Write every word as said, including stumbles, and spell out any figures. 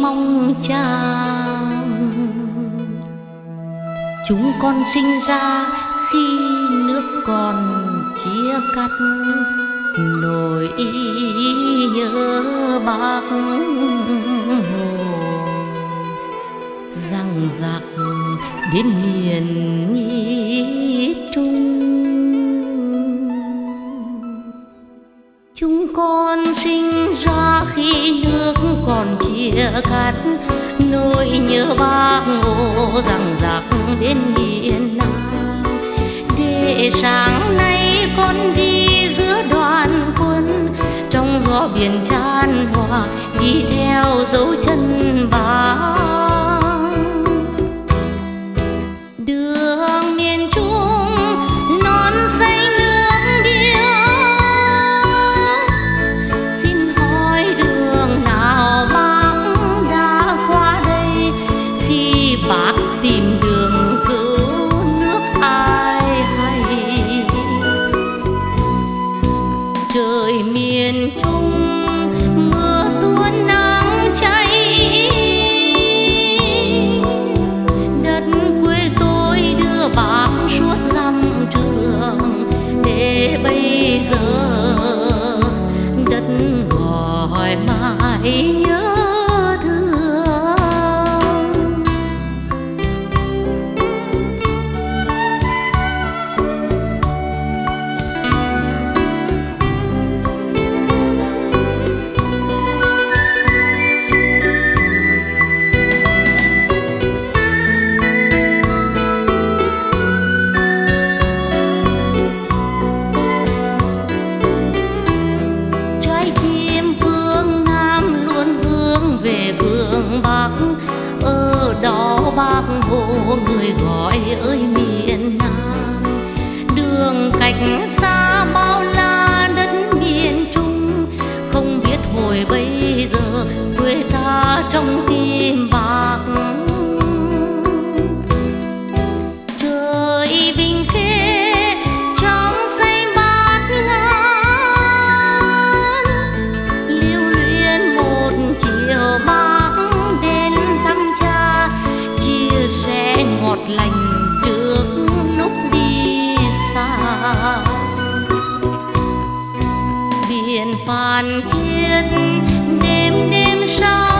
mong chàng. Chúng con sinh ra khi nước còn chia cắt, nỗi nhớ Bác Hồ răng rạc đến miền Nhi Trung. Chúng con sinh ra khi nước còn chia cắt, nỗi nhớ Bác Hồ răng rạc đến miền Nam. Để sáng nay con đi giữa đoàn quân, trong gió biển chan hòa đi theo dấu chân Bác. Đường miền Trung non xanh nước biếc, xin hỏi đường nào Bác đã qua đây, khi Bác tìm đường cứu nước ai hay. Trời miền Trung mưa tuôn nắng cháy, đất quê tôi đưa Bác suốt dặm trường, để bây giờ đất gọi mãi nhớ thương. Về phương Bắc, ở đó Bác Hồ người gọi ơi miền Nam. Đường cách xa bao la đất miền Trung, không biết hồi bây giờ quê ta trong tim Bác. Trời bình khê trong xanh bát ngát, lưu luyến một chiều Bác đến thăm cha, chia sẻ ngọt lành trước lúc đi xa. Biển Phan Thiết đêm đêm sau